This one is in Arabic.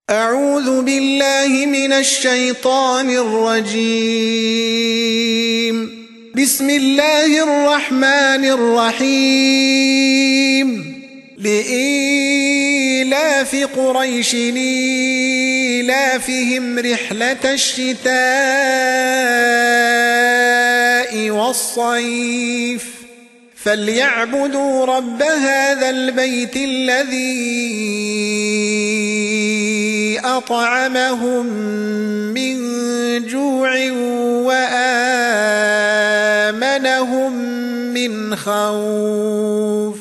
أعوذ بالله من الشيطان الرجيم. بسم الله الرحمن الرحيم. لإيلاف قريش إيلافهم رحلة الشتاء والصيف فليعبدوا رب هذا البيت الذي أطعمهم من جوع وآمنهم من خوف.